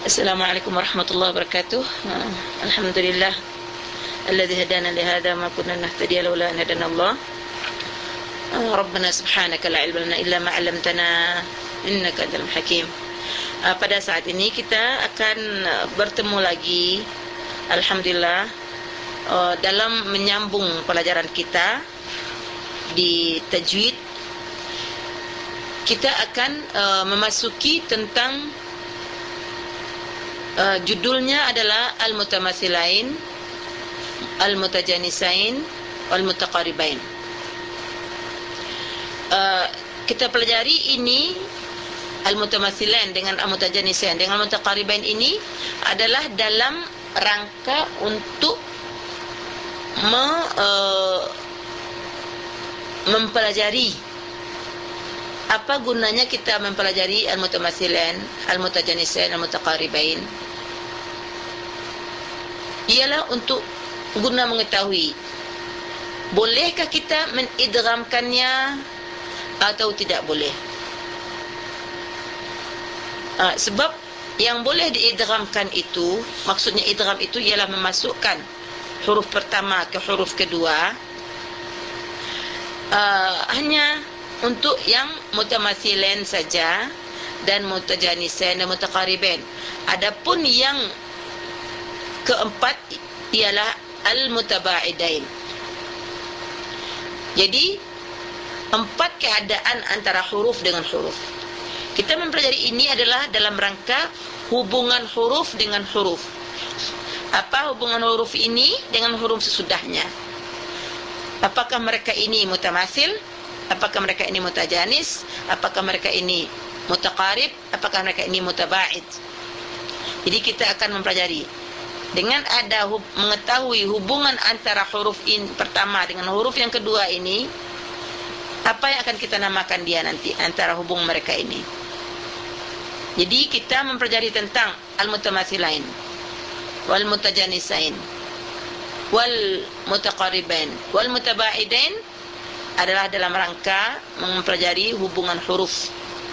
Assalamualaikum warahmatullahi wabarakatuh. Alhamdulillah alladzi hadana li hadza ma kunna nahtadiya laula an hadana Allah. Rabbana subhanaka la ilma lana illa ma 'allamtana innaka antal hakim. Pada saat ini kita akan bertemu lagi, alhamdulillah, dalam menyambung pelajaran kita di tajwid. Kita akan memasuki tentang judulnya adalah Al-Mutamathilain, Al-Mutajanisain, Wal-Mutaqaribain. Kita pelajari ini Al-Mutamathilain dengan Al-Mutajanisain dengan Al-Mutaqaribain ini adalah dalam rangka untuk mempelajari apa gunanya kita mempelajari Al-Mutamathilain, Al-Mutajanisain, Al-Mutaqaribain. Ialah untuk guna mengetahui bolehkah kita menidghamkannya atau tidak boleh. Sebab yang boleh diidghamkan itu, maksudnya idgham itu ialah memasukkan huruf pertama ke huruf kedua, hanya untuk yang mutamathilain saja dan mutajanisain dan mutaqaribain. Adapun yang keempat ialah al-mutabaidain. Jadi empat keadaan antara huruf dengan huruf. Kita mempelajari ini adalah dalam rangka hubungan huruf dengan huruf. Apa hubungan huruf ini dengan huruf sesudahnya? Apakah mereka ini mutamathil? Apakah mereka ini mutajanis? Apakah mereka ini mutaqarib? Apakah mereka ini mutabaid? Jadi kita akan mempelajari dengan ada mengetahui hubungan antara huruf in pertama dengan huruf yang kedua ini, apa yang akan kita namakan dia nanti antara hubung mereka ini. Jadi kita mempelajari tentang al-mutamathilain, wal mutajanisain, wal mutaqaribain, wal mutabaidain adalah dalam rangka mempelajari hubungan huruf.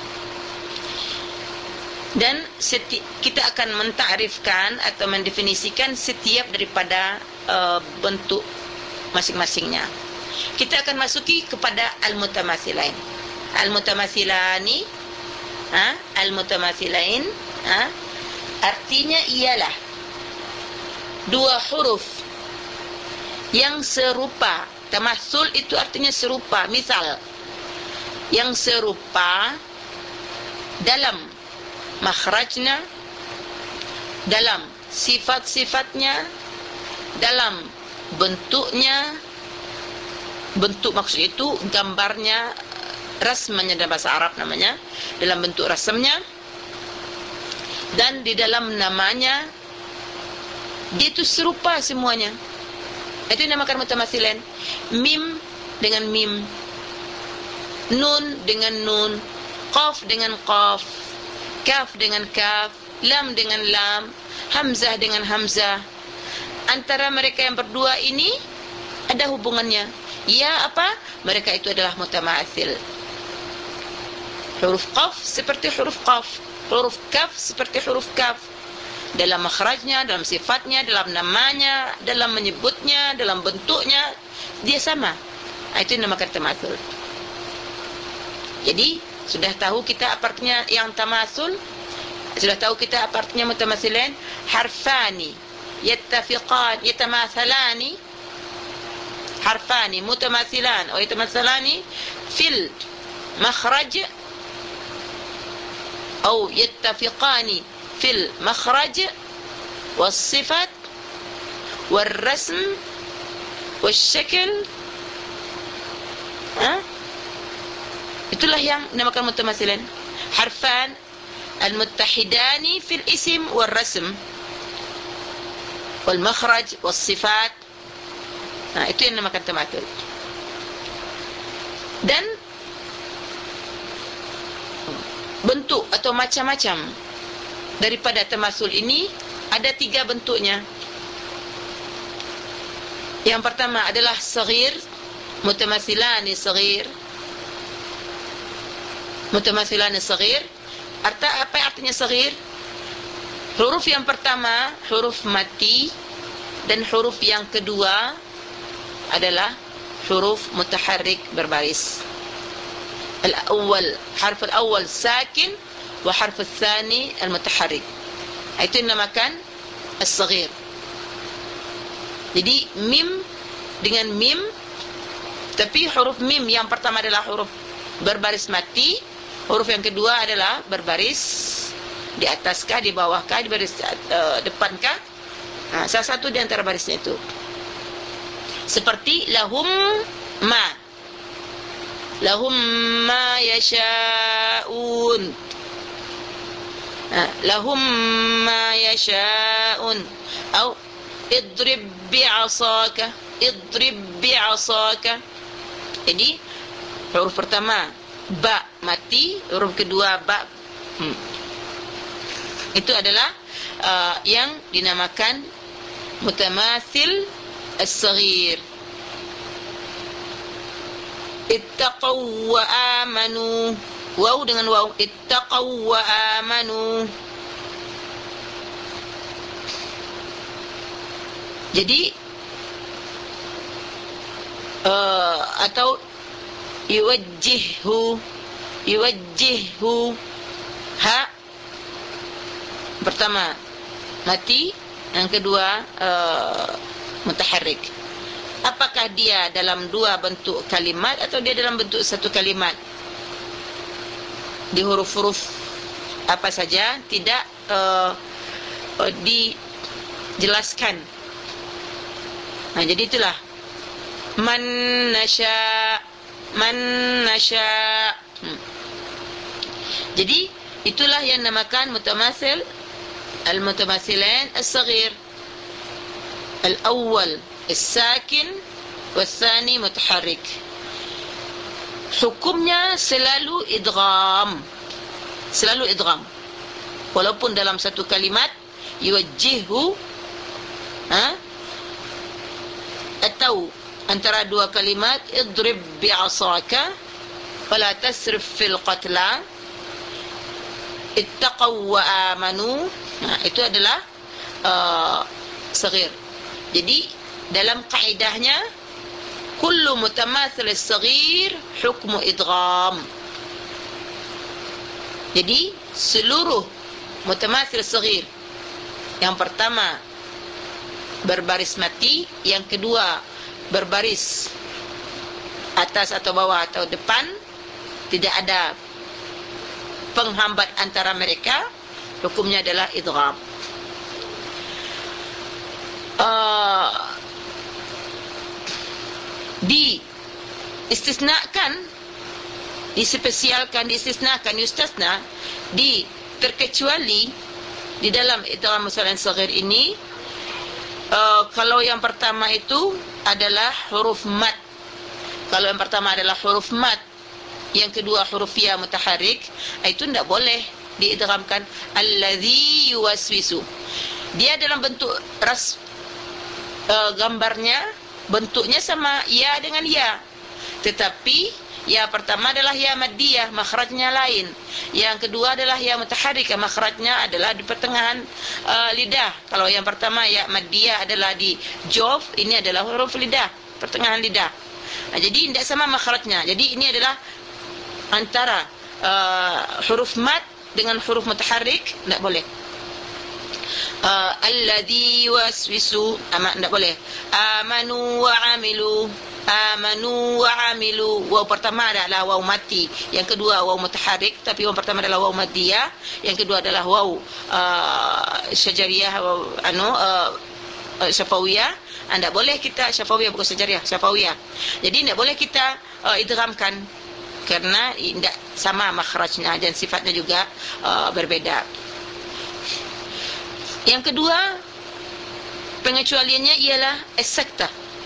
Dan kita akan mentakrifkan atau mendefinisikan setiap daripada bentuk masing-masingnya. Kita akan masuki kepada al-mutamathilain. Al-mutamatthilani, al-mutamathilain, artinya ialah dua huruf yang serupa. Tamathul itu artinya serupa. Misal, yang serupa dalam makhrajnya, dalam sifat-sifatnya, dalam bentuknya. Bentuk maksud itu gambarnya, rasmanya dalam bahasa Arab namanya, dalam bentuk rasamnya, dan di dalam namanya, dia itu serupa semuanya. Itu dinamakan mutamathilain. Mim dengan mim, nun dengan nun, qaf dengan qaf, kaf dengan kaf, lam dengan lam, hamzah dengan hamzah. Antara mereka yang berdua ini ada hubungannya. Ya, apa? Mereka itu adalah mutamathil. Huruf qaf seperti huruf qaf, huruf kaf seperti huruf kaf. Dalam makhrajnya, dalam sifatnya, dalam namanya, dalam menyebutnya, dalam bentuknya, dia sama. Itu dinamakan tamathul. Jadi sudah tahu kita apa artinya yang tamathul? Sudah tahu kita apa artinya mutamathilain? Harfani yattafiqan yatamathalani, harfani mutamathilan wa yatamathalani fil makhraj atau yattafiqani fil makhraj was sifat wal rasm wal syakl. Itulah yang dinamakan mutamathilain. Harfan al-muttahidani fil isim wal rasm wal makhraj was sifat. Itu yang dinamakan tamathul. Dan bentuk atau macam-macam daripada tamathul ini ada 3 bentuknya. Yang pertama adalah saghir, mutamathilani saghir. Mutamathilani saghir, apa artinya saghir? Huruf yang pertama huruf mati, dan huruf yang kedua adalah huruf mutaharrik berbaris. Harf al-awwal sakin wa harf al-thani al-mutaharrik. Itu dinamakan as-saghir. Jadi mim dengan mim, tapi huruf mim yang pertama adalah huruf berbaris mati, huruf yang kedua adalah berbaris di ataskah, di bawahkah, di baris depankah. Salah satu di antara barisnya itu. Seperti lahum ma. Lahum ma yasha'un. Lahum ma yasha'un. Atau idrib bi'asaka. Idrib bi'asaka. Jadi huruf pertama ba mati, huruf kedua ba. Itu adalah yang dinamakan mutamathil as-saghir. Ittaqaw wa amanu. Waw dengan waw. Ittaqaw wa amanu. Jadi atau yuwajjihhu. Yuwajjihhu. Ha pertama mati, yang kedua mutaharrik. Apakah dia dalam dua bentuk kalimat atau dia dalam bentuk satu kalimat? Di huruf-huruf apa saja tidak dijelaskan. Jadi itulah man nasya, man nasya. Jadi itulah yang dinamakan mutamathil, al-mutamathilain as-saghir. Al-awwal as-sakin wal-thani mutaharrik. Hukumnya selalu idgham. Selalu idgham. Walaupun dalam satu kalimat yuwajjihhu, atau antara dua kalimat idrib bi'asaka wala tasrif fil qatla, ittaqaw wa amanu. Itu adalah saghir. Jadi dalam kaidahnya kullu mutamathil as-saghir hukmu idgham. Jadi seluruh mutamathil as-saghir, yang pertama berbaris mati, yang kedua berbaris atas atau bawah atau depan, tidak ada penghambat antara mereka, hukumnya adalah idgham. Diistisnakan, dispesialkan, diistisnakan, yustasna, terkecuali di dalam idgham musallan saghir ini, kalau yang pertama itu adalah huruf mat. Kalau yang pertama adalah huruf mat, yang kedua huruf ya mutaharrik, itu tidak boleh diidghamkan. Alladzi yuwaswisu, dia dalam bentuk gambarnya, bentuknya sama ya dengan ya, tetapi ya pertama adalah ya maddiyah, makhrajnya lain. Yang kedua adalah ya mutaharrikah, makhrajnya adalah di pertengahan lidah. Kalau yang pertama ya maddiyah adalah di jawf, ini adalah huruf lidah, pertengahan lidah. Jadi tidak sama makhrajnya. Jadi ini adalah antara huruf mat dengan huruf mutaharrik, tidak boleh. Alladzi yuwaswisu, tidak boleh. Amanu wa amilu. Amanu wa amilu. Waw pertama adalah waw mati, yang kedua waw mutaharrik, tapi waw pertama adalah waw maddiyah, yang kedua adalah waw syajariyah, syafawiyah. Tidak boleh kita syafawiyah, bukan syajariyah, syafawiyah. Jadi tidak boleh kita idghamkan, karena tidak sama makhrajnya dan sifatnya juga berbeda. Yang kedua pengecualiannya ialah as-saktah.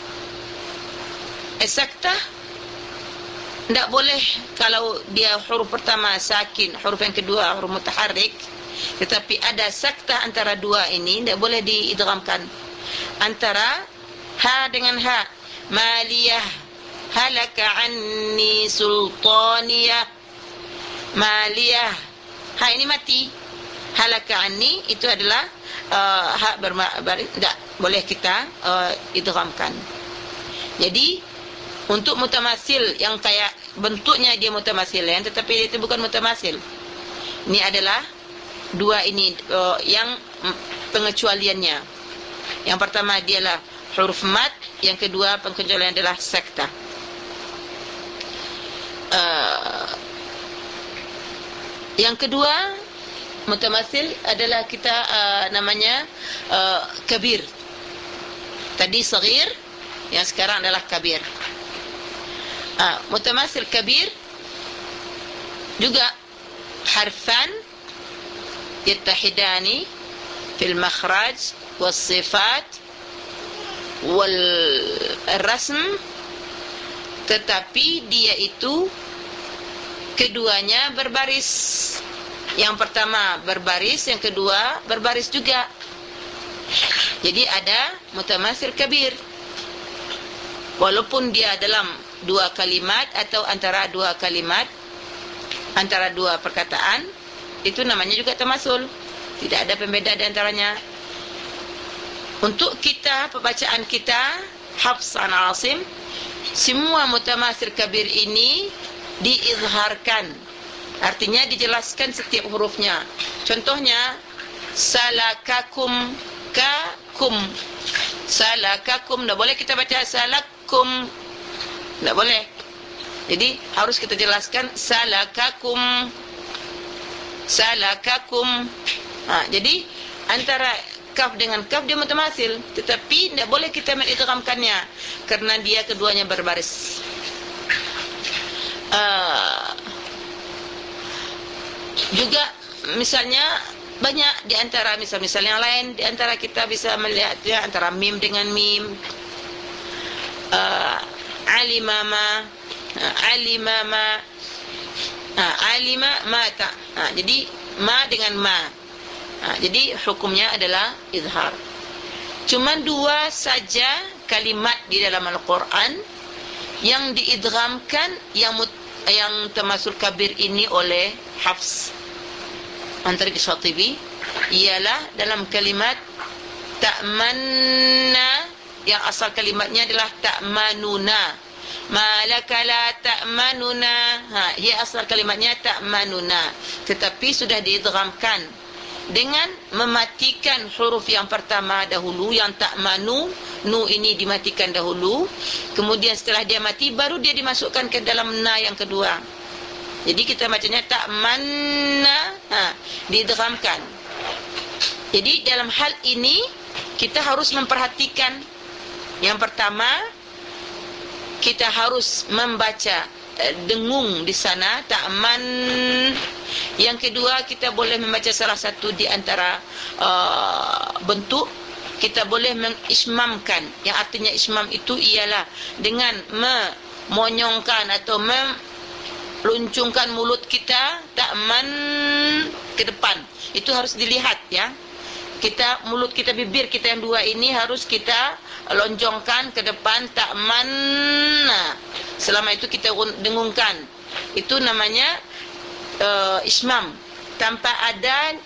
As-saktah tidak boleh kalau dia huruf pertama sakin, huruf yang kedua huruf mutaharrik, tetapi ada saktah antara dua ini, tidak boleh diidghamkan. Antara ha dengan ha, maliyah, halaka anni sultaniyah. Maliyah, ha ini mati, halaka anni itu adalah hak berbaris, tak boleh kita idghamkan. Jadi untuk mutamasil yang kayak bentuknya dia mutamasil tetapi itu bukan mutamasil. Ini adalah dua ini yang pengecualiannya. Yang pertama dialah huruf mat, yang kedua pengecualian adalah sakta. Yang kedua mutamasil adalah kita namanya kabir. Tadi saghir, yang sekarang adalah kabir. Mutamasil kabir juga harfan yattahidani fil makhraj was sifat wal rasm, tetapi dia itu keduanya berbaris. Yang pertama berbaris, yang kedua berbaris juga. Jadi ada mutamasil kabir, walaupun dia dalam dua kalimat atau antara dua kalimat, antara dua perkataan, itu namanya juga tamasul. Tidak ada pembeda di antaranya. Untuk kita, pembacaan kita Hafs an Asim, semua mutamasil kabir ini diizharkan, artinya dijelaskan setiap hurufnya. Contohnya salakakum, kakum, salakakum, tak boleh kita baca salakum, tak boleh. Jadi harus kita jelaskan salakakum, salakakum. Jadi antara kaf dengan kaf dia mutamasil, tetapi tidak boleh kita mengidghamkannya karena dia keduanya berbaris. Juga misalnya banyak di antara misal-misal yang lain, di antara kita bisa melihatnya antara mim dengan mim. Alimama, alimama, alima mata. Jadi ma dengan ma. Jadi hukumnya adalah izhar. Cuma dua saja kalimat di dalam Al-Quran yang diidghamkan, yang tamasul kabir ini oleh Hafs antara Syatibi, ialah dalam kalimat ta'manna, yang asal kalimatnya adalah ta'manuna. Malaka la ta'manuna, ia asal kalimatnya ta'manuna, tetapi sudah diidghamkan dengan mematikan huruf yang pertama dahulu, yang ta'manu, nu ini dimatikan dahulu, kemudian setelah dia mati baru dia dimasukkan ke dalam na yang kedua. Jadi kita bacanya ta'manna, diidghamkan. Jadi dalam hal ini kita harus memperhatikan, yang pertama kita harus membaca dengung di sana ta'man. Yang kedua, kita boleh membaca salah satu di antara bentuk. Kita boleh mengismamkan, yang artinya ismam itu ialah dengan memonyongkan atau meluncungkan mulut kita ta'man ke depan. Itu harus dilihat ya. Kita, mulut kita, bibir kita yang dua ini harus kita lonjongkan ke depan ta'man. Selama itu kita dengungkan. Itu namanya ismam, tanpa ada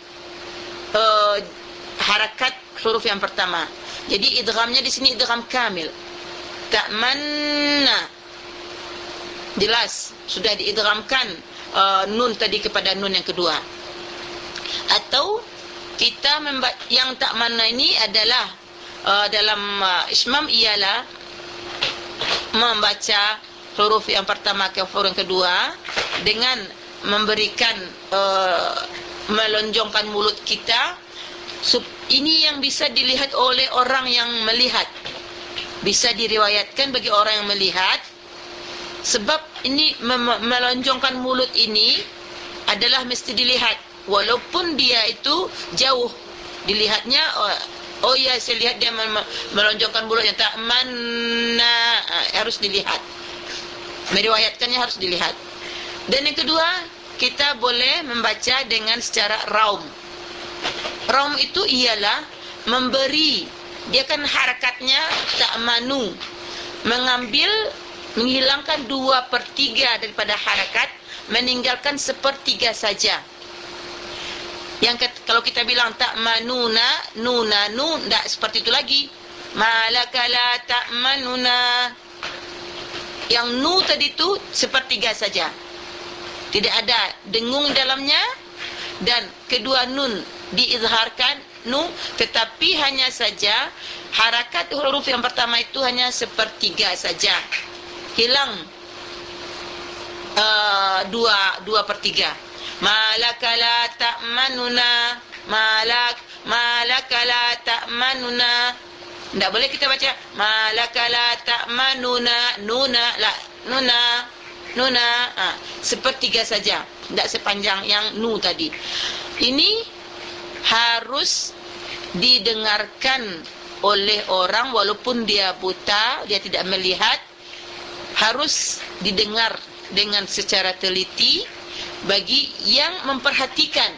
harakat huruf yang pertama. Jadi idghamnya di sini idgham kamil. Ta'manna, jelas sudah diidghamkan nun tadi kepada nun yang kedua. Atau kita yang ta'manna ini adalah dalam ismam ialah membaca huruf yang pertama ke huruf yang kedua dengan memberikan melonjongkan mulut kita. Ini yang bisa dilihat oleh orang yang melihat, bisa diriwayatkan bagi orang yang melihat. Sebab ini melonjongkan mulut ini adalah mesti dilihat, walaupun dia itu jauh dilihatnya. Oh ya, saya lihat dia melonjongkan mulutnya, ta'manna, harus dilihat. Meriwayatkannya harus dilihat. Dan yang kedua, kita boleh membaca dengan secara raum. Raum itu ialah memberi, dia kan harakatnya ta'manu, menghilangkan 2/3 daripada harakat, meninggalkan 1/3 saja. Kalau kita bilang ta'manuna, nuna, nun, tak seperti itu lagi. Malaka la ta'manuna. Yang nu tadi tu sepertiga saja. Tidak ada dengung dalamnya, dan kedua nun diizharkan nu, tetapi hanya saja harakat huruf yang pertama itu hanya sepertiga saja. Hilang dua per tiga. Malaka la ta'manuna, malaka la ta'manuna. Tak boleh kita baca malaka la ta'manuna, nuna la, nuna, sepertiga saja, tak sepanjang yang nu tadi. Ini harus didengarkan oleh orang walaupun dia buta, dia tidak melihat. Harus didengar dengan secara teliti bagi yang memperhatikan.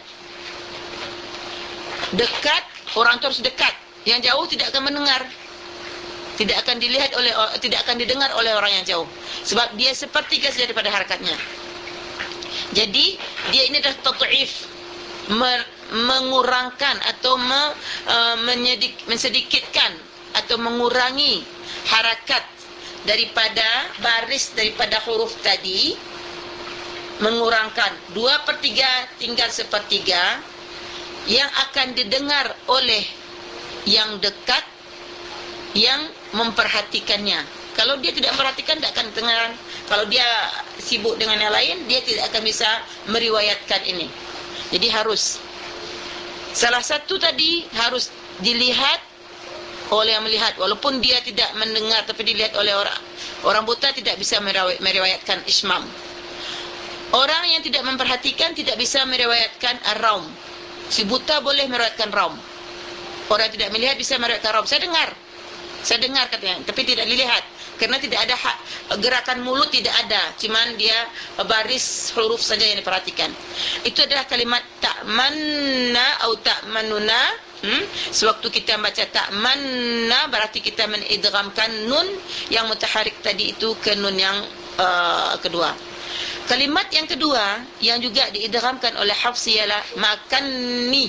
Dekat, orang itu harus dekat. Yang jauh tidak akan mendengar, tidak akan dilihat oleh, tidak akan didengar oleh orang yang jauh, sebab dia sepertiga saja daripada harakatnya. Jadi dia ini adalah tat'if, mengurangkan atau mensedikitkan atau mengurangi harakat daripada baris, daripada huruf tadi. Mengurangkan 2/3, tinggal 1/3 yang akan didengar oleh yang dekat, yang memperhatikannya. Kalau dia tidak memperhatikan, tak akan dengar. Kalau dia sibuk dengan yang lain, dia tidak akan bisa meriwayatkan ini. Jadi harus, salah satu tadi harus dilihat oleh yang melihat, walaupun dia tidak mendengar, tapi dilihat oleh orang buta tidak bisa meriwayatkan ismam. Orang yang tidak memperhatikan tidak bisa meriwayatkan ar-raum. Si buta boleh meriwayatkan raum. Orang tidak melihat bisa meriwayatkan raum. Saya dengar katanya, tapi tidak dilihat, kerana tidak ada gerakan mulut, tidak ada, cuman dia baris huruf saja yang diperhatikan. Itu adalah kalimat ta'manna atau ta'manuna. Sewaktu kita baca ta'manna, berarti kita menidghamkan nun yang mutaharik tadi itu ke nun yang kedua. Kalimat yang kedua yang juga diidghamkan oleh Hafs ialah makanni.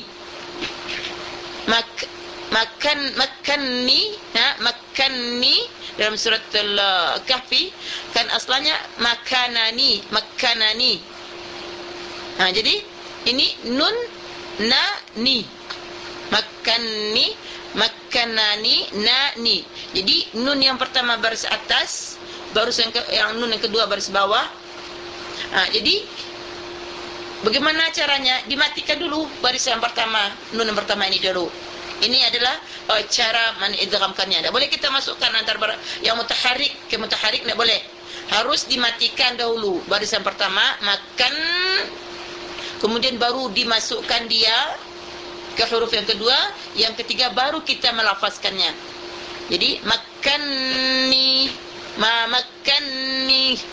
Makanni, makanni dalam surat Al-Kahfi kan asalnya makanani. Jadi ini nun na ni. Makanani na ni. Jadi nun yang pertama baris atas, baru yang nun yang kedua baris bawah. Jadi bagaimana caranya? Dimatikan dulu baris yang pertama, nun yang pertama ini dulu. Ini adalah cara menidghamkannya. Tak boleh kita masukkan antara yang mutaharik ke mutaharik, tak boleh. Harus dimatikan dahulu baris yang pertama, makan, kemudian baru dimasukkan dia ke huruf yang kedua, yang ketiga baru kita melafazkannya. Jadi makanni, makanni,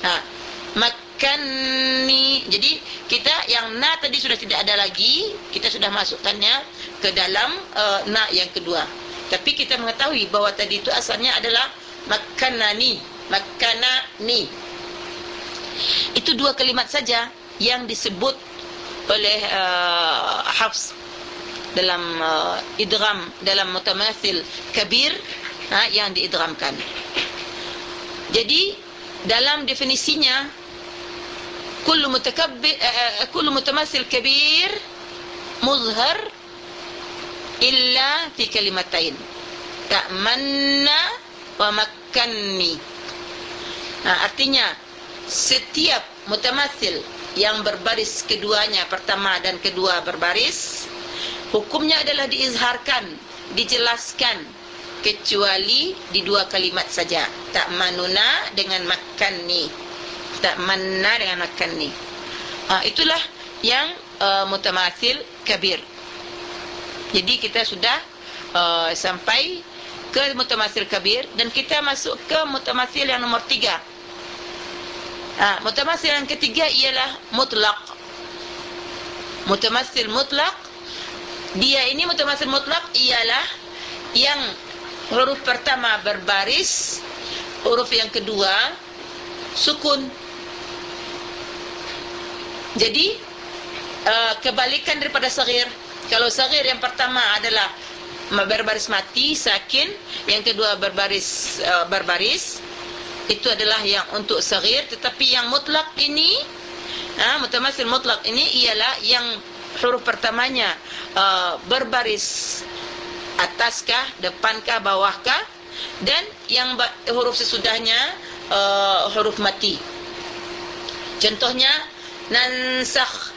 makanni. Jadi kita yang na tadi sudah tidak ada lagi, kita sudah masukkannya ke dalam na yang kedua. Tapi kita mengetahui bahawa tadi itu asalnya adalah makanani, makanani. Itu dua kalimat saja yang disebut oleh Hafs dalam idgham, dalam mutamathil kabir, yang diidghamkan. Jadi dalam definisinya, kullu mutamathil kabir muzhar illa fi kalimatain, ta'manna wa makkanni. Artinya setiap mutamathil yang berbaris keduanya, pertama dan kedua berbaris, hukumnya adalah diizharkan, dijelaskan, kecuali di dua kalimat saja, ta'manuna dengan makkanni, ta'manna dengan makkanni. Itulah yang mutamathil kabir. Jadi kita sudah sampai ke mutamathil kabir, dan kita masuk ke mutamathil yang nomor 3. Mutamathil yang ketiga ialah mutlaq. Mutamathil mutlaq, dia ini mutamathil mutlaq ialah yang huruf pertama berbaris, huruf yang kedua sukun. Jadi kebalikan daripada saghir. Kalau saghir yang pertama adalah berbaris mati, sakin, yang kedua berbaris itu adalah yang untuk saghir. Tetapi yang mutlak ini, mutamatsil mutlak ini ialah yang huruf pertamanya berbaris ataskah, depankah, bawahkah, dan yang huruf sesudahnya huruf mati. Contohnya nansakh,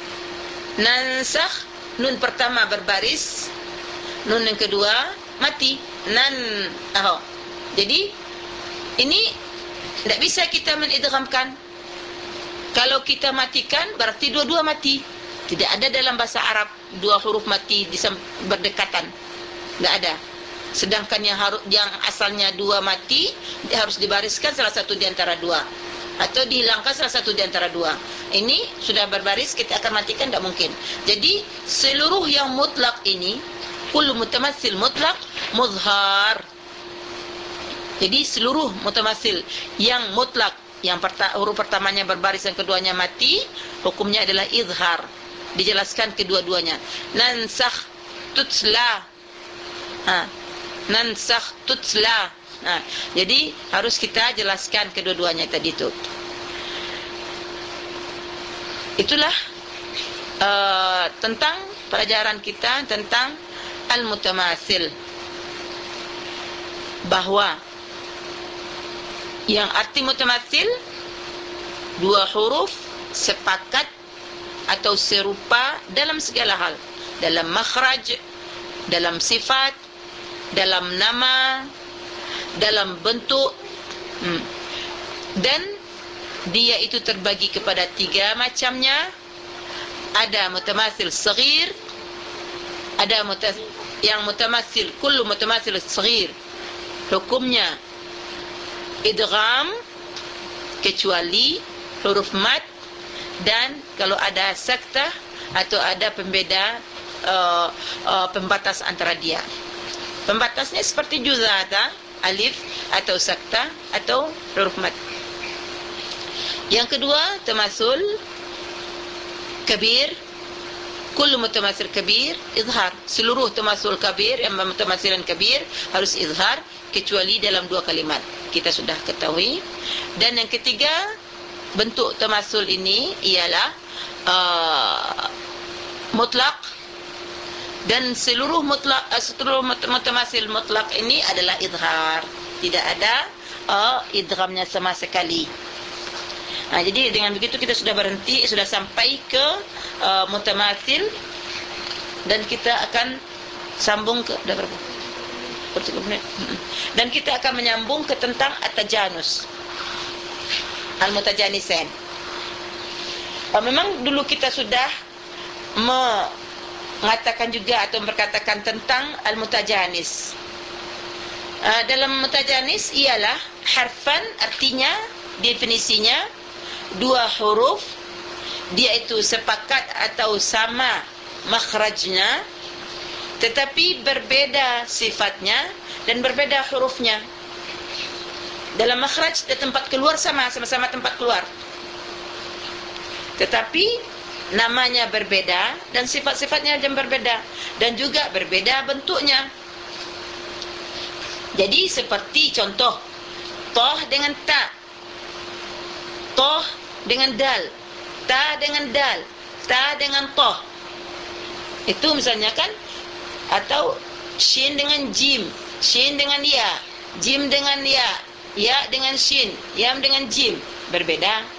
nun pertama berbaris, nun yang kedua mati, jadi ini tidak bisa kita menidghamkan. Kalau kita matikan berarti dua-dua mati. Tidak ada dalam bahasa Arab dua huruf mati berdekatan, tidak ada. Sedangkan yang asalnya dua mati, dia harus dibariskan salah satu di antara dua, atau dihilangkan salah satu di antara dua. Ini sudah berbaris, kita akan matikan, tidak mungkin. Jadi seluruh yang mutlak ini, kullu mutamatsil mutlak muzhar. Jadi seluruh mutamatsil yang mutlak, yang huruf pertamanya berbaris, yang keduanya mati, hukumnya adalah izhar. Dijelaskan kedua-duanya. Nansakh tutsla, nansakh tutsla. Jadi harus kita jelaskan kedua-duanya tadi itu. Itulah tentang pelajaran kita tentang al-mutamatsil, bahwa yang arti mutamatsil dua huruf sepakat atau serupa dalam segala hal, dalam makhraj, dalam sifat, dalam nama, dalam bentuk, dan dia itu terbagi kepada tiga macamnya. Ada mutamatsil saghir, ada yang mutamatsil, kullu mutamatsil saghir hukumnya idgham kecuali huruf mat, dan kalau ada saktah atau ada pembeda pembatas antara dia. Pembatasnya seperti juzata, alif atau saktah atau huruf mat. Yang kedua tamatsul kabir, kullu mutamatsil kabir izhar. Seluruh tamatsul kabir, yang mutamatsilan kabir harus izhar kecuali dalam dua kalimat, kita sudah ketahui. Dan yang ketiga bentuk tamatsul ini ialah mutlak, dan seluruh mutamatsil mutlak ini adalah izhar, tidak ada idghamnya sama sekali. Jadi dengan begitu kita sudah berhenti, sudah sampai ke mutamatsil, dan kita akan sambung ke berapa? 30 menit. Dan kita akan menyambung ke tentang at-tajanus, al-mutajanisain. Memang dulu kita sudah mengatakan juga atau berkatakan tentang al-mutajanis. Dalam mutajanis ialah harfan, artinya definisinya dua huruf, dia itu sepakat atau sama makhrajnya, tetapi berbeda sifatnya dan berbeda hurufnya. Dalam makhraj dan tempat keluar sama-sama tempat keluar, tetapi namanya berbeda dan sifat-sifatnya yang berbeda, dan juga berbeda bentuknya. Jadi seperti contoh toh dengan ta, toh dengan dal, ta dengan dal, ta dengan toh. Itu misalnya kan. Atau shin dengan jim, shin dengan ya, jim dengan ya, ya dengan shin, yam dengan jim, berbeda.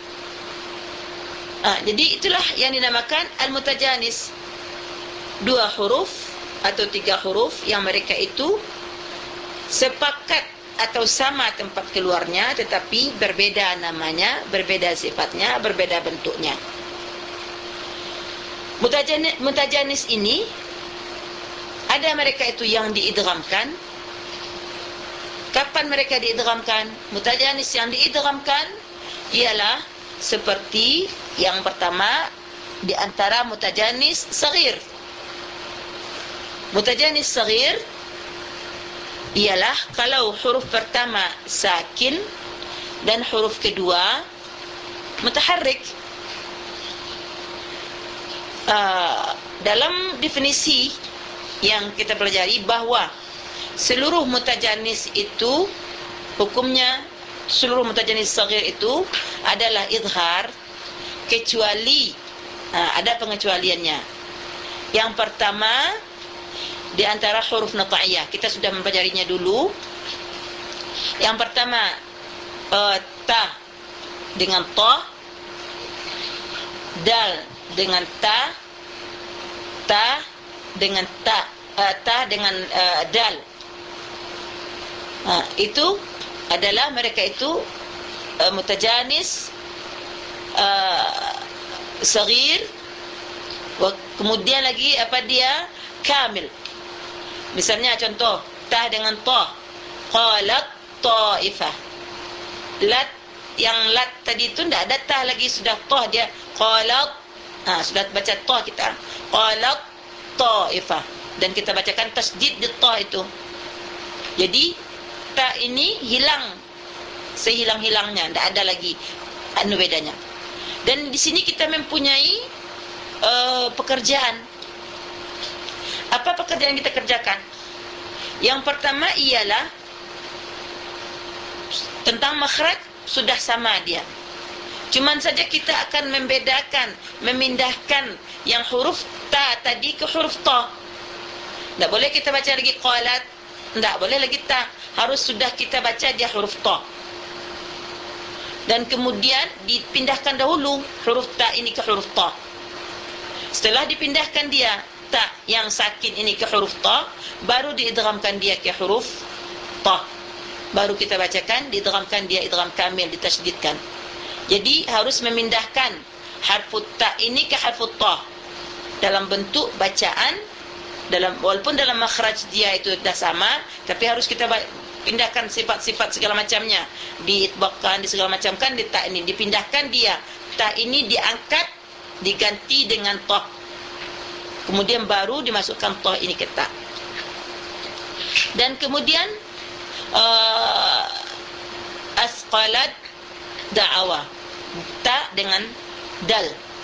Jadi itulah yang dinamakan al-mutajanis. Dua huruf atau tiga huruf yang mereka itu sepakat atau sama tempat keluarnya, tetapi berbeda namanya, berbeda sifatnya, berbeda bentuknya. Mutajanis ini ada mereka itu yang diidghamkan. Kapan mereka diidghamkan? Mutajanis yang diidghamkan ialah seperti yang pertama di antara mutajanis saghir. Mutajanis saghir ialah kalau huruf pertama sakin dan huruf kedua mutaharrik. dalam definisi yang kita pelajari bahawa seluruh mutajanis itu hukumnya, seluruh mutajanis saghir itu adalah izhar, kecuali ada pengecualiannya. Yang pertama, di antara huruf nataiyah, kita sudah mempelajarinya dulu. Yang pertama, ta dengan ta, dal dengan ta, ta dengan ta, ta dengan dal. Itu adalah mereka itu mutajanis saghir. Kemudian lagi apa dia? Kamil. Misalnya contoh, ta dengan ta, qalat ta'ifah. Lat, yang lat tadi itu tidak ada ta lagi, sudah ta dia, qalat. Sudah baca ta kita, qalat ta'ifah, dan kita bacakan tasdid di ta itu. Jadi ta ini hilang sehilang-hilangnya, tidak ada lagi bedanya. Dan di sini kita mempunyai pekerjaan. Apa pekerjaan kita kerjakan? Yang pertama ialah tentang makhraj, sudah sama dia. Cuman saja kita akan membedakan, memindahkan yang huruf ta tadi ke huruf ta. Tak boleh kita baca lagi qalat, tak boleh lagi ta, harus sudah kita baca dia huruf ta. Dan kemudian dipindahkan dahulu huruf ta ini ke huruf ta. Setelah dipindahkan dia ta yang sakin ini ke huruf ta, baru diidghamkan dia ke huruf ta. Baru kita bacakan, diidghamkan dia idgham kamil, ditasydidkan. Jadi harus memindahkan harfut ta ini ke harfut ta dalam bentuk bacaan, walaupun dalam makhraj dia itu dah sama, tapi harus kita pindahkan sifat-sifat segala macamnya, diitbaqkan, di segala macam kan, di ta ini dipindahkan dia, ta ini diangkat, diganti dengan ta, kemudian baru dimasukkan ta ini ke ta. Dan kemudian asqalat da'awa, ta dengan dal.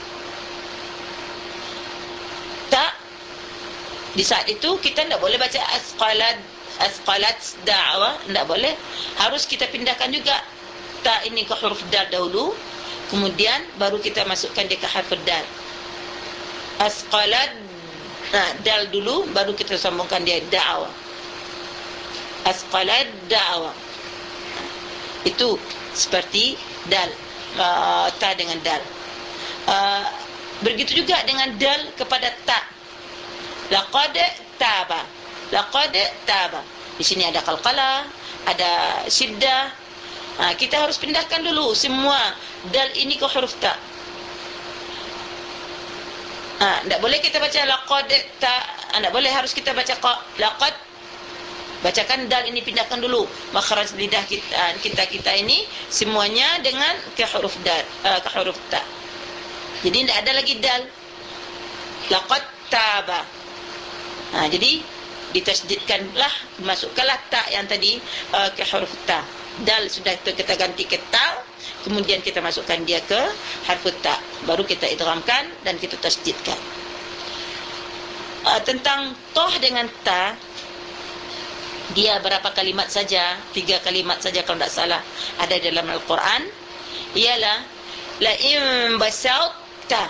Ta di saat itu kita tidak boleh baca asqalat da'awa, tidak boleh. Harus kita pindahkan juga ta ini ke huruf dal dahulu, kemudian baru kita masukkan dia ke huruf dal. Asqalat dal dulu, baru kita sambungkan dia da'awa. Asqalat da'awa. Itu seperti dal, ta dengan dal. Begitu juga dengan dal kepada ta. Laqad taba, laqad taba. Di sini ada qalqalah, ada syiddah. Kita harus pindahkan dulu semua dal ini ke huruf ta. Tidak boleh kita baca laqad ta, tidak boleh, harus kita baca laqad. Bacakan dal ini, pindahkan dulu makhraj lidah kita ini semuanya dengan ke huruf dal, ke huruf ta. Jadi tidak ada lagi dal. Laqad taba. Jadi ditasydidkanlah, masukkanlah ta yang tadi ke huruf ta. Dal sudah kita ganti ke ta, kemudian kita masukkan dia ke harfut ta, baru kita idghamkan dan kita tasydidkan. Tentang toh dengan ta, dia berapa kalimat saja, 3 kalimat saja kalau tidak salah ada dalam Al-Quran, ialah la in basauta.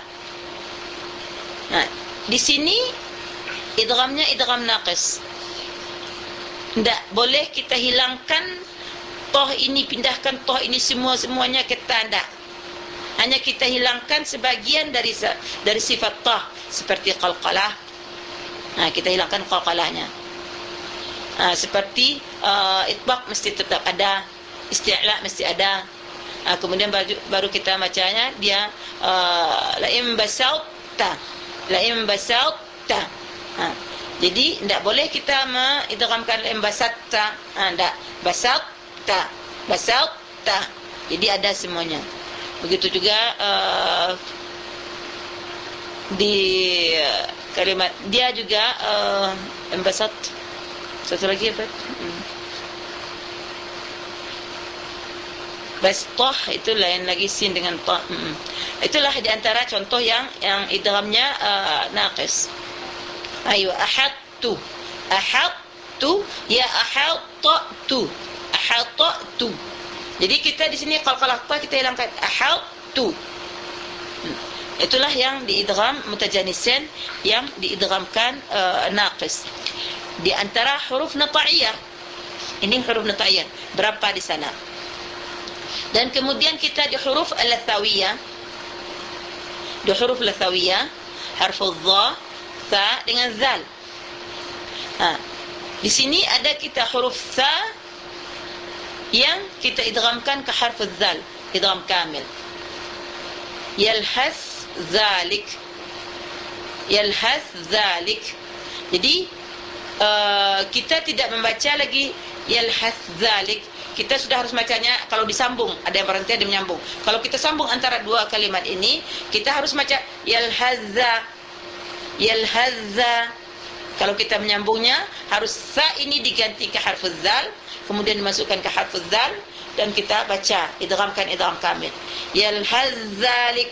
Di sini idghamnya idgham naqis. Tidak boleh kita hilangkan toh ini, pindahkan toh ini semuanya ke tanda. Hanya kita hilangkan sebagian dari sifat toh, seperti qalqalah. Kita hilangkan qalqalahnya. Seperti itbaq mesti tetap ada, isti'la mesti ada. Kemudian baru kita bacanya dia la in basauta, la in basauta. Jadi tidak boleh kita mengidghamkan la in basatta, tidak, basatta, basatta. Jadi ada semuanya. Begitu juga di kalimat dia juga basat. Satu lagi apa? Bas toh itu lain lagi, sin dengan toh. Itulah di antara contoh yang idghamnya naqis. Ayo, ahadtu, ahadtu, ya ahadtu, ahadtu. Jadi kita di sini qalqalah ta kita hilangkan, ahadtu. Itulah yang diidgham mutajanisin, yang diidghamkan naqis. Di antara huruf nata'iyah, ini huruf nata'iyah berapa di sana. Dan kemudian kita di huruf al-lathawiyah, di huruf al-lathawiyah, harfu dha, tha dengan zal. Di sini ada kita huruf tha yang kita idghamkan ke harf zal, idgham kamil. Yalhas zalik, yalhas zalik. Jadi kita tidak membaca lagi yalhas zalik. Kita sudah harus bacanya kalau disambung, ada yang berhenti, ada yang menyambung. Kalau kita sambung antara dua kalimat ini, kita harus baca yalhazza, yalhazza. Kalau kita menyambungnya, harus sa ini diganti ke harf zal, kemudian dimasukkan ke harf zal, dan kita baca, idghamkan idgham kamil. Yalhazzalik.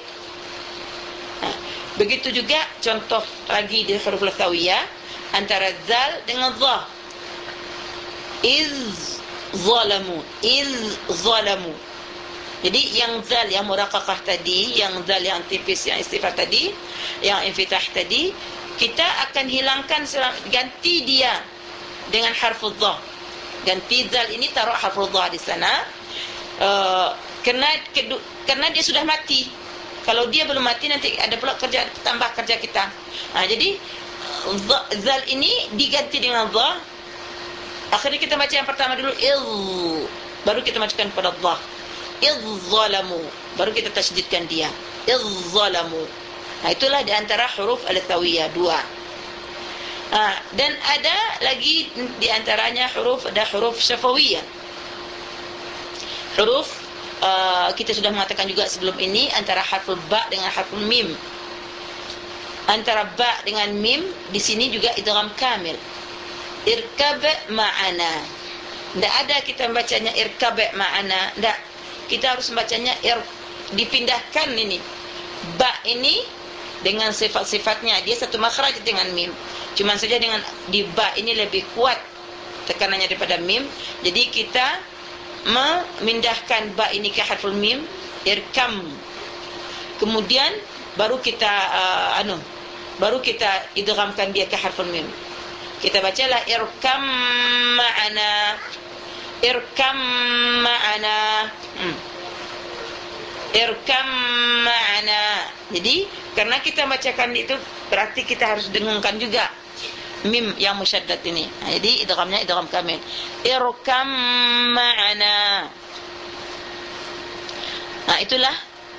Begitu juga contoh lagi di huruf lathawiyah, antara zal dengan dha. Iz zalamu, iz zalamu. Jadi yang zal yang muraqaqah tadi, yang zal yang tipis, yang istifham tadi, yang infitah tadi, kita akan hilangkan, ganti dia dengan harfu dha. Ganti zal ini, taruh harfu dha di sana. Karena dia sudah mati. Kalau dia belum mati, nanti ada pula kerja, tambah kerja kita. Jadi zal ini diganti dengan dha. Akhirnya kita baca yang pertama dulu baru kita masukkan pada dha. Izzalamu, baru kita tasydidkan dia. Izzalamu. Itulah di antara huruf al-thawiyah, dua. Dan ada lagi di antaranya ada huruf syafawiyah. Huruf kita sudah mengatakan juga sebelum ini, antara harful ba dengan harful mim. Antara ba dengan mim di sini juga idgham kamil. Irkab ma'ana. Tidak ada kita membacanya irkab ma'ana, tidak. Kita harus membacanya dipindahkan ini. Ba ini dengan sifat-sifatnya, dia satu makhraj dengan mim. Cuma saja dengan di ba ini lebih kuat tekanannya daripada mim. Jadi kita memindahkan ba ini ke harful mim, irkam. Kemudian baru kita baru kita idghamkan dia ke harful mim. Kita bacalah irkam ma'ana, irkam ma'ana, irkam ma'ana. Jadi karena kita bacakan itu, berarti kita harus dengungkan juga mim yang musyaddad ini. Jadi idghamnya idgham kamil. Irkam ma'ana. Itulah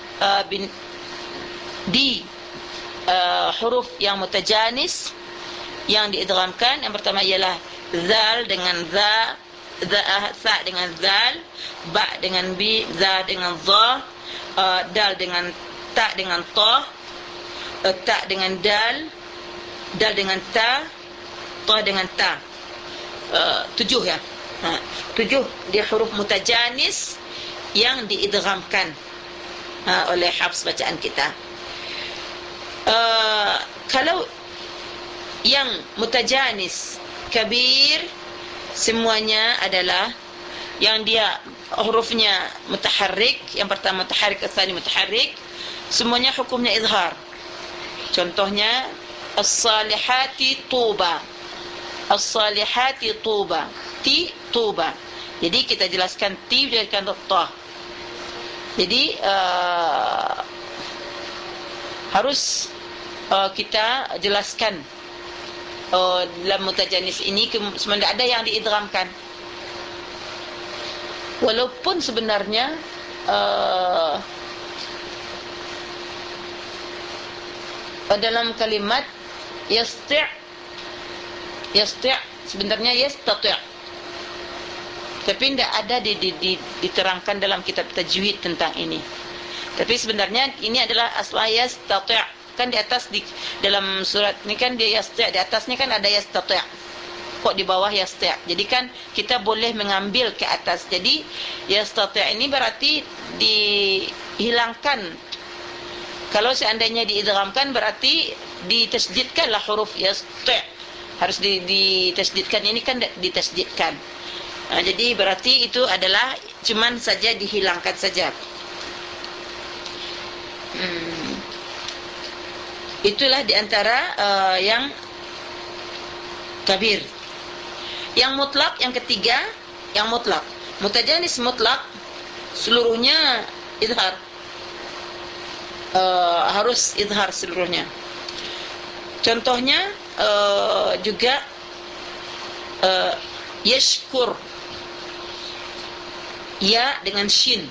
di huruf yang mutajanis yang diidghamkan. Yang pertama ialah zal dengan za, sa dengan zal, ba dengan bi, za dengan dha, dal dengan ta dengan ta, ta dengan dal, dal dengan ta, ta dengan ta. 7 ya. 7 dia huruf mutajanis yang diidghamkan oleh Hafs bacaan kita. Kalau yang mutajanis kabir, semuanya adalah yang dia hurufnya mutaharrik. Yang pertama mutaharrik, tsani mutaharrik, semuanya hukumnya izhar. Contohnya as-salihati tuba, as-salihati tuba, ti tuba. Jadi kita jelaskan ti dijadikan ta. Jadi harus kita jelaskan dalam mutajanis ini sebenarnya ada yang diidghamkan, walaupun sebenarnya dalam kalimat yasti' sebenarnya yastati', tapi tidak ada diterangkan dalam kitab tajwid tentang ini. Tapi sebenarnya ini adalah asal yastati'. Kan di atas dalam surat ini kan dia yasti', di atasnya kan ada yastati'. pokok di bawah yasti'. Jadi kan kita boleh mengambil ke atas. Jadi yastati' ini berarti dihilangkan. Kalau seandainya diidghamkan berarti ditasdidkanlah huruf yasti'. Harus ditasdidkan, ini kan ditasdidkan. Jadi berarti itu adalah cuman saja dihilangkan saja. Itulah diantara yang kabir. Yang mutlak, yang ketiga, yang mutlak. Mutajanis mutlak seluruhnya izhar. Harus izhar seluruhnya. Contohnya juga yashkur, ya dengan shin,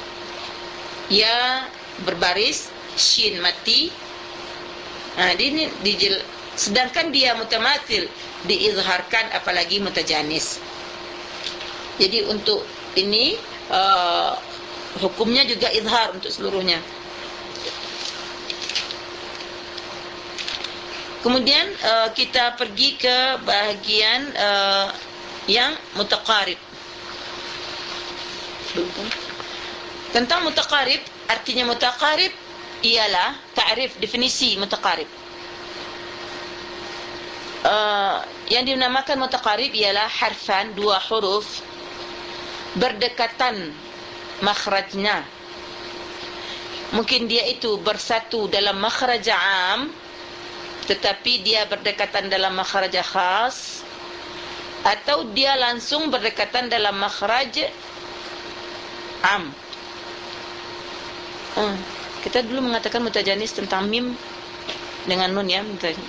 ya berbaris, shin mati. Ini sedangkan dia mutamathil diizharkan, apalagi mutajanis. Jadi untuk ini hukumnya juga izhar untuk seluruhnya. Kemudian kita pergi ke bahagian yang mutaqarib. Tentang mutaqarib, artinya mutaqarib ialah ta'rif, definisi mutaqarib. Yang dinamakan mutaqarib ialah harfan, dua huruf berdekatan makhrajnya. Mungkin dia itu bersatu dalam makhraj 'am, tetapi dia berdekatan dalam makhraj khas, atau dia langsung berdekatan dalam makhraj 'am. Kita dulu mengatakan mutajanis tentang mim dengan nun, ya.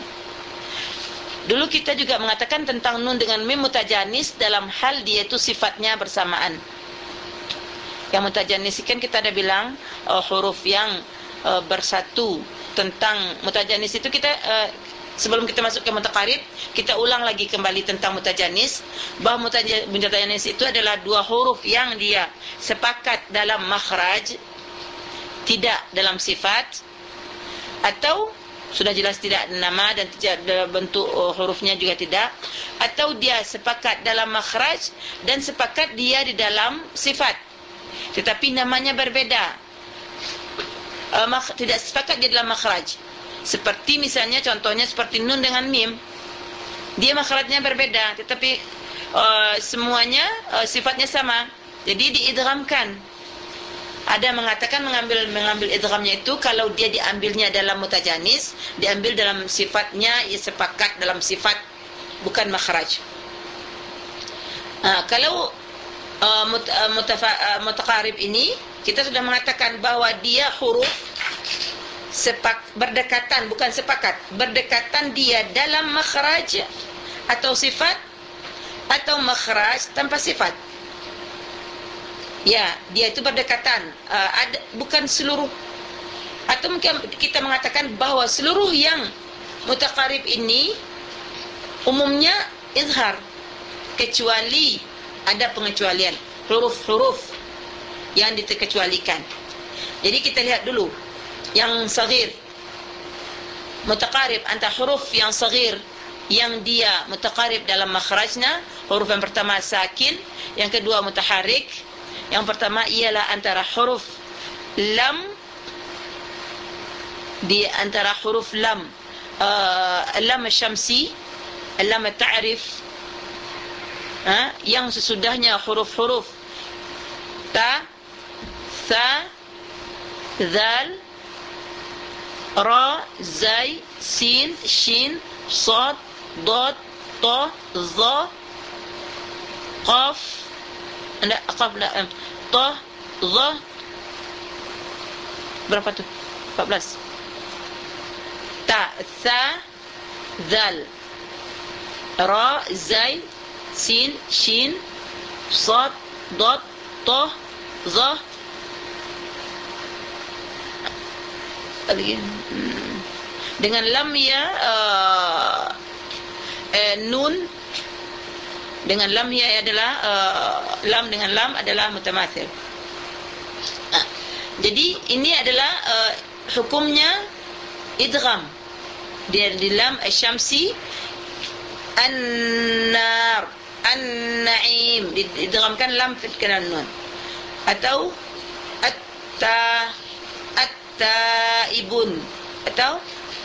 Dulu kita juga mengatakan tentang nun dengan mim mutajanis dalam hal dia itu sifatnya bersamaan. Yang mutajanis kan kita ada bilang huruf yang bersatu. Tentang mutajanis itu kita sebelum kita masuk ke mutaqarib, kita ulang lagi kembali tentang mutajanis, bahawa mutajanis itu adalah dua huruf yang dia sepakat dalam makhraj, tidak dalam sifat, atau sudah jelas tidak nama dan tidak bentuk hurufnya juga tidak, atau dia sepakat dalam makhraj dan sepakat dia di dalam sifat, tetapi namanya berbeda. Tidak sepakat dia dalam makhraj. Seperti misalnya contohnya seperti nun dengan mim, dia makhrajnya berbeda, tetapi semuanya sifatnya sama, jadi diidghamkan. Ada mengatakan mengambil idghamnya itu kalau dia diambilnya dalam mutajanis, diambil dalam sifatnya, ia sepakat dalam sifat, bukan makhraj. Kalau mutaqarib ini kita sudah mengatakan bahwa dia huruf berdekatan, bukan sepakat, berdekatan dia dalam makhraj atau sifat, atau makhraj tanpa sifat. Ya, dia itu berdekatan, bukan seluruh. Atau mungkin kita mengatakan bahwa seluruh yang mutaqarib ini umumnya izhar, kecuali ada pengecualian, huruf-huruf yang dikecualikan. Jadi kita lihat dulu yang saghir, mutaqarib antara huruf yang saghir yang dia mutaqarib dalam makhrajnya. Huruf yang pertama sakin, yang kedua mutaharrik. Yang pertama ialah antara huruf lam, di antara huruf lam, lam syamsi, lam ta'rif, yang sesudahnya huruf-huruf ta, tha, zal, ra, zai, sin, shin, sad, dad, ta, za, qaf, qaf la, ta, za. Berapa tu? 14. Ta, tha, zal, ra, zai, sin, shin, sad, dad, ta, za. Dengan lam ya, nun dengan lam ya adalah lam dengan lam adalah mutamathil. Jadi ini adalah hukumnya idgham. Dia di lam asy-syamsi An-nar, An-na'im, didramkan lam kanan nun. Atau At-taibun, atau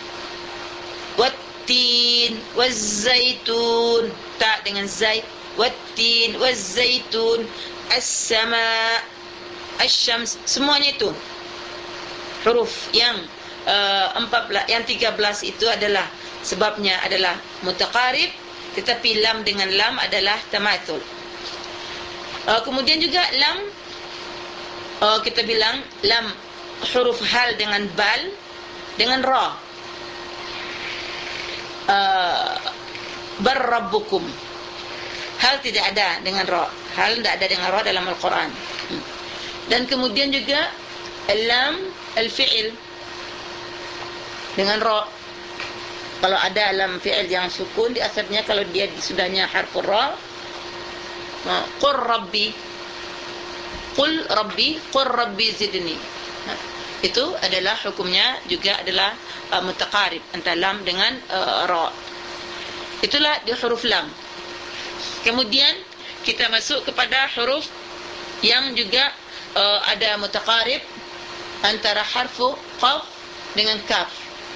Wattin waz-zaitun, ta dengan zait. Wattin waz-zaitun, as-sama, asy-syams, semuanya itu huruf yang 14, yang 13 itu adalah sebabnya adalah mutaqarib, tetapi lam dengan lam adalah tamathul. Kemudian juga lam, kita bilang lam huruf hal dengan bal dengan ra. Barrabbukum, hal tidak ada dengan ra, hal tidak ada dengan ra dalam Al-Quran. Dan kemudian juga lam al-fi'il dengan ra. Kalau ada lam fi'il yang sukun di akhirnya, kalau dia sudahnya harfu ra, qur rabbi, qul rabbi zidni, itu adalah hukumnya juga adalah mutaqarib antara lam dengan ra. Itulah di huruf lam. Kemudian kita masuk kepada huruf yang juga ada mutaqarib antara harfu qaf dengan kaf.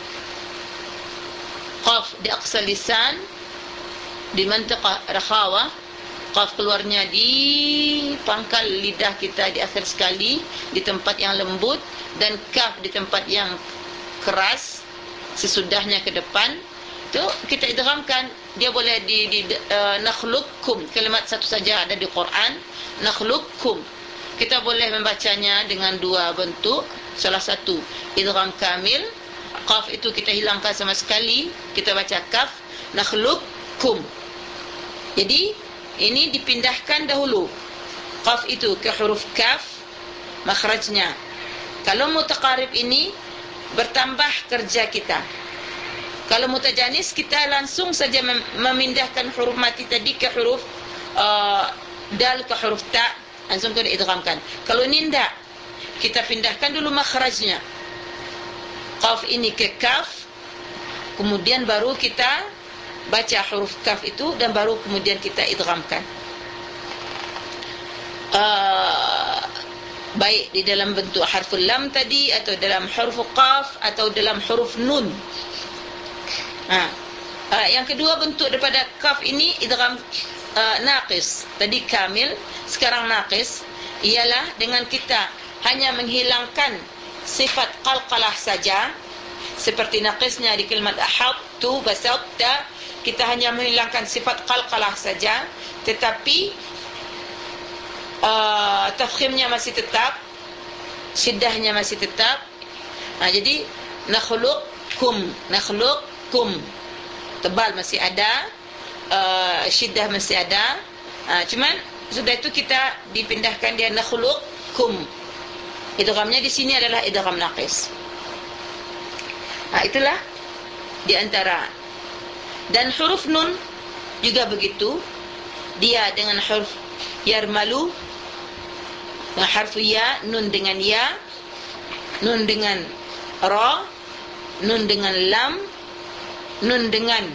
Qaf di aqsa lisan, di mantiqah rakhawah, qaf keluarnya di pangkal lidah kita di akhir sekali, di tempat yang lembut, dan kaf di tempat yang keras sesudahnya ke depan. Itu kita idghamkan, dia boleh di nakhluqukum, kalimat satu saja ada di Quran, nakhluqukum. Kita boleh membacanya dengan dua bentuk. Salah satu idgham kamil, qaf itu kita hilangkan sama sekali, kita baca kaf, nakhluqukum. Jadi ini dipindahkan dahulu qaf itu ke huruf kaf, makhrajnya. Kalau mutaqarib ini bertambah kerja kita. Kalau mutajanis, kita langsung saja memindahkan huruf mati tadi ke huruf dal ke huruf ta, langsung kita idghamkan. Kalau ini tidak, kita pindahkan dulu makhrajnya, qaf ini ke kaf, kemudian baru kita baca huruf kaf itu, dan baru kemudian kita idghamkan. Baik di dalam bentuk harful lam tadi, atau dalam huruf qaf, atau dalam huruf nun. Yang kedua bentuk daripada kaf ini idgham naqis. Tadi kamil, sekarang naqis, ialah dengan kita hanya menghilangkan sifat qalqalah saja, seperti naqisnya di kalimat ahabtu, basabta, kita hanya menghilangkan sifat qalqalah saja, tetapi tafkhimnya masih tetap, syiddahnya masih tetap. Jadi nakhluqukum, tebal masih ada, syiddah masih ada. Cuman sudah itu kita dipindahkan dia nakhluqukum. Idghamnya di sini adalah idgham naqis. Itulah di antara. Dan huruf nun juga begitu. Dia dengan huruf yarmalu, dengan harfu ya, nun dengan ya, nun dengan ra, nun dengan lam, nun dengan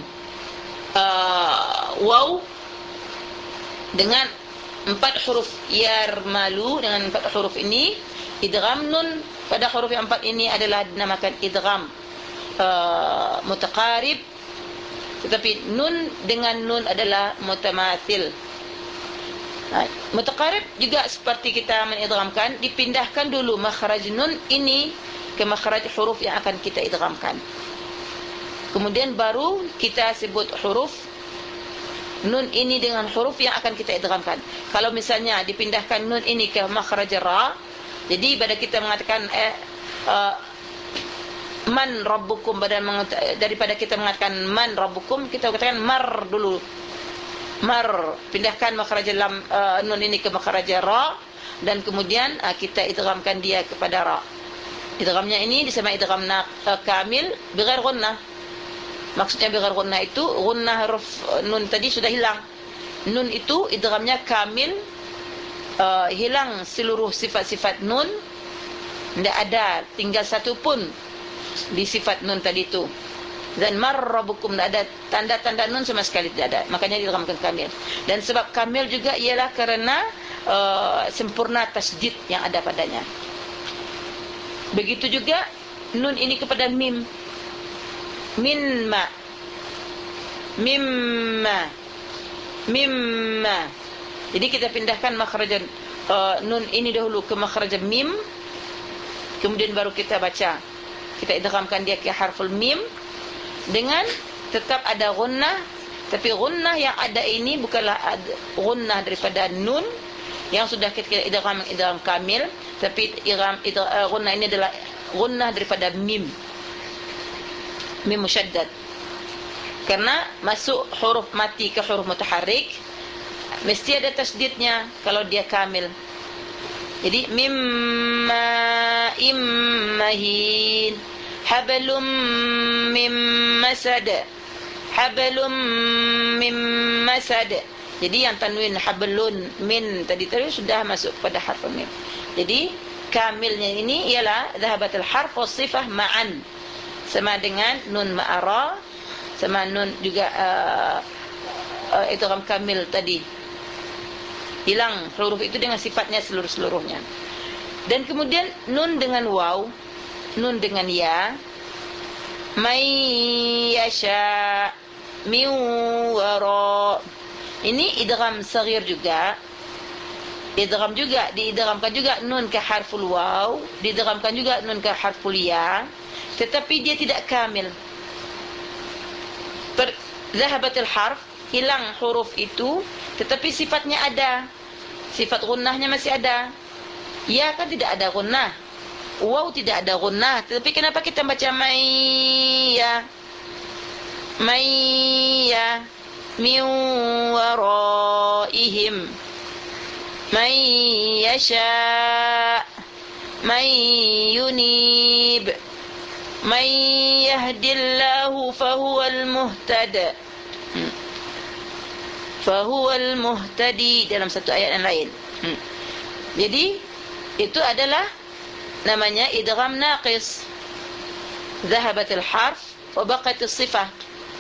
waw, dengan 4 huruf yarmalu, dengan 4 huruf ini idgham nun pada huruf yang 4 ini adalah dinamakan idgham mutaqarib, tetapi nun dengan nun adalah mutamathil. Mutaqarib juga seperti kita mengidghamkan, dipindahkan dulu makhraj nun ini ke makhraj huruf yang akan kita idghamkan. Kemudian baru kita sebut huruf nun ini dengan huruf yang akan kita idghamkan. Kalau misalnya dipindahkan nun ini ke makhraj ra, jadi pada kita mengatakan man rabbukum, daripada kita mengatakan man rabbukum, kita katakan mar dulu. Mar, pindahkan makhraj lam nun ini ke makhraj ra, dan kemudian kita idghamkan dia kepada ra. Idghamnya ini disebut idgham kamil bighair gunnah. Maksudnya bighair gunnah itu gunnah huruf nun tadi sudah hilang. Nun itu idghamnya kamil, hilang seluruh sifat-sifat nun, tidak ada, tinggal satu pun di sifat nun tadi itu. Dan marrabukum, tidak ada tanda-tanda nun sama sekali, tidak ada, makanya diidghamkan kamil. Dan sebab kamil juga ialah kerana sempurna tasdid yang ada padanya. Begitu juga nun ini kepada mim, minma, mimma, mimma. Jadi kita pindahkan makhraj nun ini dahulu ke makhraj mim, kemudian baru kita baca, kita idghamkan dia ke harful mim dengan tetap ada gunnah, tapi gunnah yang ada ini bukanlah gunnah daripada nun yang sudah kita idgham kamil, tapi gunnah ini adalah gunnah daripada mim, mim musyaddad. Karena masuk huruf mati ke huruf mutaharrik mesti ada tasdidnya kalau dia kamil. Jadi mimma immahin, hablum mim masad, hablum mim masad. Jadi yang tanwin hablun min tadi sudah masuk pada harf mim. Jadi kamilnya ini ialah dhahabatul harf was sifah ma'an, sama dengan nun ma'ara, sama nun juga idgham kamil tadi, hilang huruf itu dengan sifatnya seluruhnya. Dan kemudian nun dengan waw, nun dengan ya, may yasha min wara. Ini idgham saghir juga, diidghamkan juga nun ke harful waw, diidghamkan juga nun ke harful ya, tetapi dia tidak kamil. Zahabatul harf, hilang huruf itu, tetapi sifatnya ada, sifat gunnahnya masih ada. Ya kan tidak ada gunnah, waw tidak ada gunnah, tetapi kenapa kita baca mayya, mayya min waraihim, may yasha, may yunib, may yahdillahu fahuwal muhtad, fahuwal muhtadi dalam satu ayat yang lain. Jadi itu adalah namanya idgham naqis, dhahabatul harf wa baqatis sifah,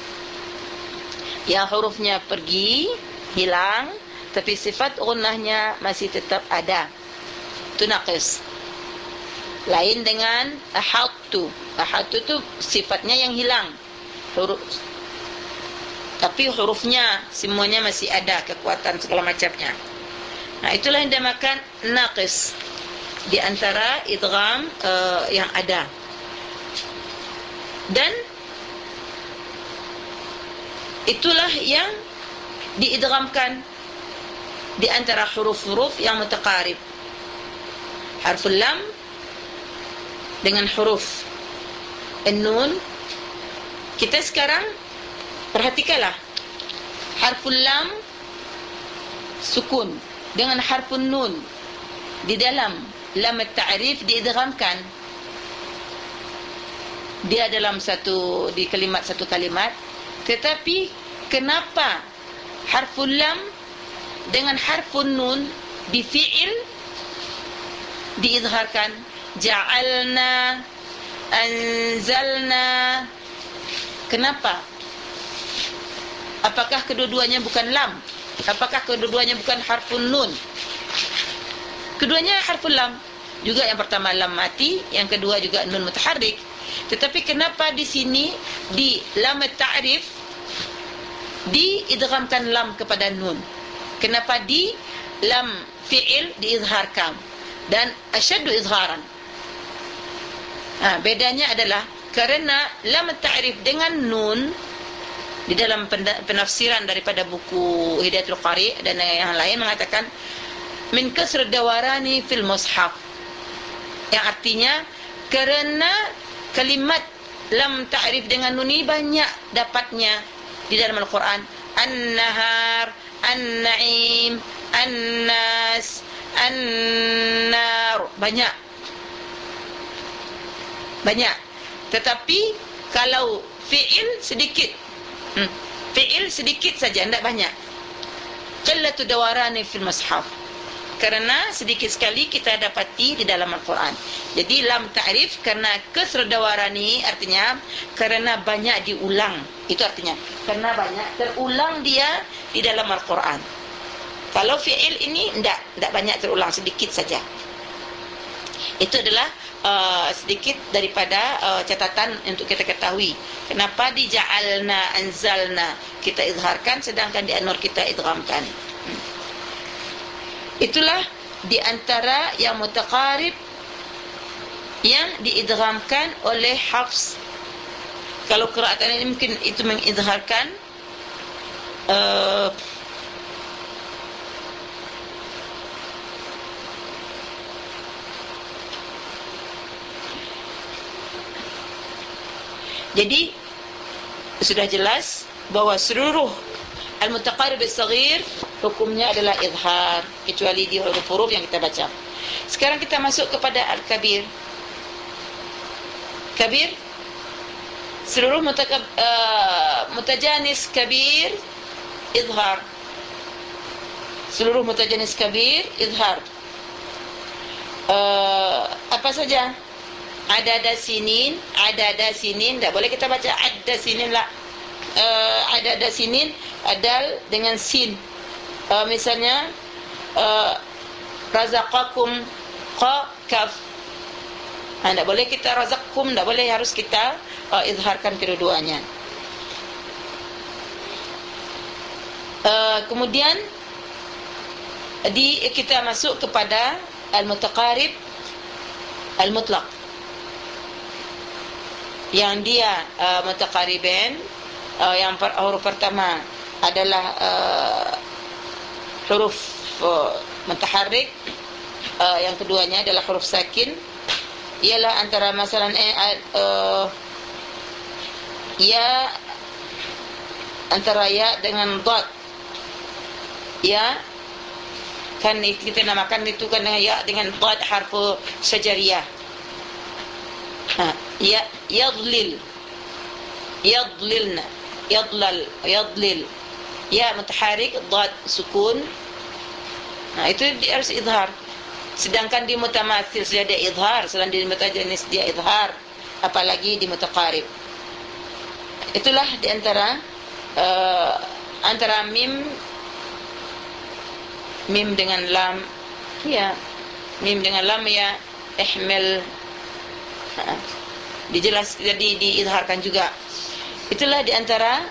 yang hurufnya pergi, hilang, tapi sifat gunnahnya masih tetap ada. Itu naqis. Lain dengan ahadtu. Ahadtu itu sifatnya yang hilang, huruf, tapi hurufnya semuanya masih ada, kekuatan segala macamnya. Nah, itulah yang dinamakan naqis di antara idgham yang ada. Dan itulah yang diidghamkan di antara huruf-huruf yang mutaqarib. Harful lam dengan huruf an-nun. Kita sekarang perhatikanlah, harful lam sukun dengan harful nun di dalam lam at-ta'rif diidghamkan. Dia dalam satu kalimat, tetapi kenapa harful lam dengan harful nun di fi'il diizharkan? Ja'alna, anzalna. Kenapa? Apakah kedua-duanya bukan lam? Apakah kedua-duanya bukan harful nun? Keduanya harful lam. Juga yang pertama lam mati, yang kedua juga nun mutaharrik. Tetapi kenapa di sini di lam at-ta'rif diidghamkan lam kepada nun? Kenapa di lam fi'il diizharkan dan asyaddu izharan? Bedanya adalah kerana lam at-ta'rif dengan nun di dalam penafsiran daripada buku Hidayatul Qari dan yang lain mengatakan min kasr dawarani fil mushaf, yang artinya kerana kalimat lam ta'rif dengan nun ini banyak dapatnya di dalam Al-Quran. An-nahar, an-na'im, an-nas, an-nar, banyak. Tetapi kalau fi'il sedikit, fi'il sedikit saja, tidak banyak. Qillatu dawarani fil mushaf. Kerana sedikit sekali kita dapati di dalam Al-Quran. Jadi lam ta'rif kerana kesredawarani, artinya kerana banyak diulang. Itu artinya kerana banyak terulang dia di dalam Al-Quran. Kalau fi'il ini tidak banyak terulang, sedikit saja. Itu adalah sedikit daripada catatan untuk kita ketahui kenapa di ja'alna, anzalna kita izharkan, sedangkan di an-nur kita idghamkan. Itulah di antara yang mutaqarib yang diidghamkan oleh Hafs. Kalau qiraatan ini mungkin itu mengizharkan jadi sudah jelas bahawa seluruh al-mutaqarib as-saghir hukumnya adalah izhar, kecuali di huruf-huruf yang kita baca. Sekarang kita masuk kepada al-kabir. Kabir, seluruh mutajanis kabir izhar. Seluruh mutajanis kabir izhar. Apa saja? Adada sinin, tak boleh kita baca adda sinin lah. Adada sinin adal dengan sin. Misalnya razaqakum qa kaf. Tak boleh kita razaqkum, tak boleh, harus kita izharkan kedua-duanya. Kemudian kita masuk kepada al-mutaqarib al-mutlaq, yang dia mutaqariban. Yang huruf pertama adalah huruf mutaharrik, yang keduanya adalah huruf sakin. Ialah antara masalah ya, antara ya dengan dad. Ya kan kita namakan itu kan ya dengan dad, harfu syajariyah. Ya, yadlil, yadlilna, yadlil. Ya mutaharrik, dad sukun. Itu dia harus izhar. Sedangkan di mutamathil saja dia izhar, sedangkan di mutajanis dia izhar, apalagi di mutaqarib. Itulah di antara antara mim dengan lam. Ya, mim dengan lam ya ihmil. Dijelas, jadi diizharkan juga. Itulah di antara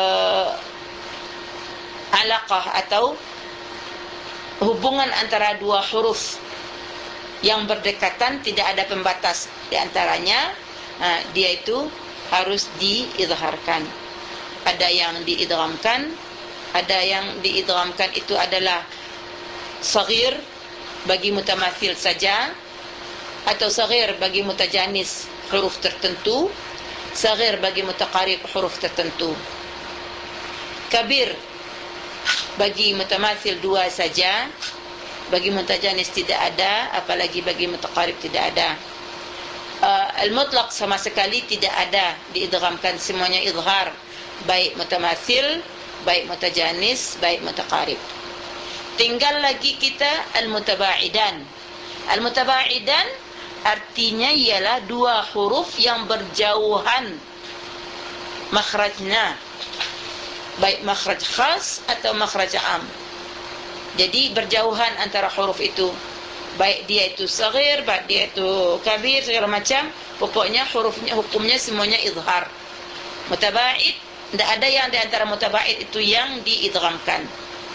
alaqah atau hubungan antara dua huruf yang berdekatan, tidak ada pembatas di antaranya. Dia itu harus diizharkan. Ada yang diidghamkan, ada yang diidghamkan itu adalah saghir bagi mutamathil saja, atau saghir bagi mutajanis huruf tertentu, saghir bagi mutaqarib huruf tertentu. Kabir bagi mutamathil dua saja, bagi mutajanis tidak ada, apalagi bagi mutaqarib tidak ada. Al-mutlaq sama sekali tidak ada diidghamkan, semuanya izhar, baik mutamathil, baik mutajanis, baik mutaqarib. Tinggal lagi kita al-mutaba'idan. Al-mutaba'idan artinya ialah dua huruf yang berjauhan makhrajnya, baik makhraj khas atau makhraj am. Jadi berjauhan antara huruf itu, baik dia itu saghir, baik dia itu kabir, segala macam, pokoknya hurufnya, hukumnya semuanya izhar. Mutaba'id, tidak ada yang di antara mutaba'id itu yang diidghamkan,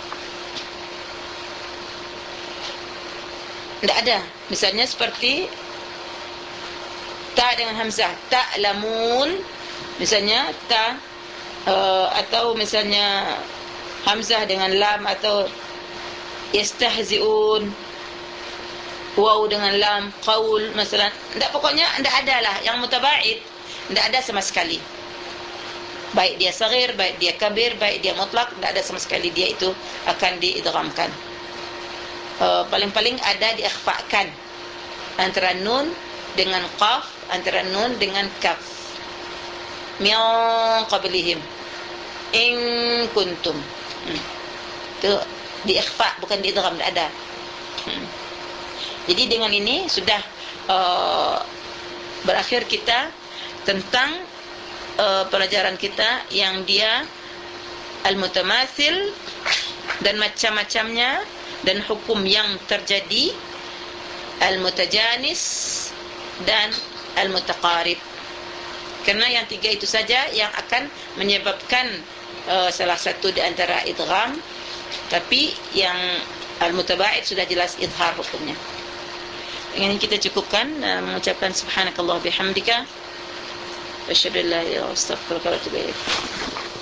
tidak ada. Misalnya seperti ta dengan hamzah, ta'lamun, misalnya ta, atau misalnya hamzah dengan lam, atau yastahzi'un, waw dengan lam, qaul misalnya. Tidak, pokoknya tidak ada lah yang mutaba'id, tidak ada sama sekali. Baik dia saghir, baik dia kabir, baik dia mutlak, tidak ada sama sekali dia itu akan diidghamkan. Paling-paling ada diikhfa'kan antara nun dengan qaf, antara nun dengan kaf. Min qablihim in kuntum. Itu diikhfa, bukan diidgham, tidak ada. Jadi dengan ini sudah berakhir kita tentang pelajaran kita yang dia al-mutamatsil dan macam-macamnya, dan hukum yang terjadi, al-mutajanis dan al-mutaqarib. Karena yang tiga itu saja yang akan menyebabkan salah satu di antara idgham, tapi yang al-mutaba'id sudah jelas idhar hukumnya. Dengan ini kita cukupkan, mengucapkan subhanakallah bihamdika, asyhadu an la ilaha illa anta, astaghfiruka wa atubu ilaik.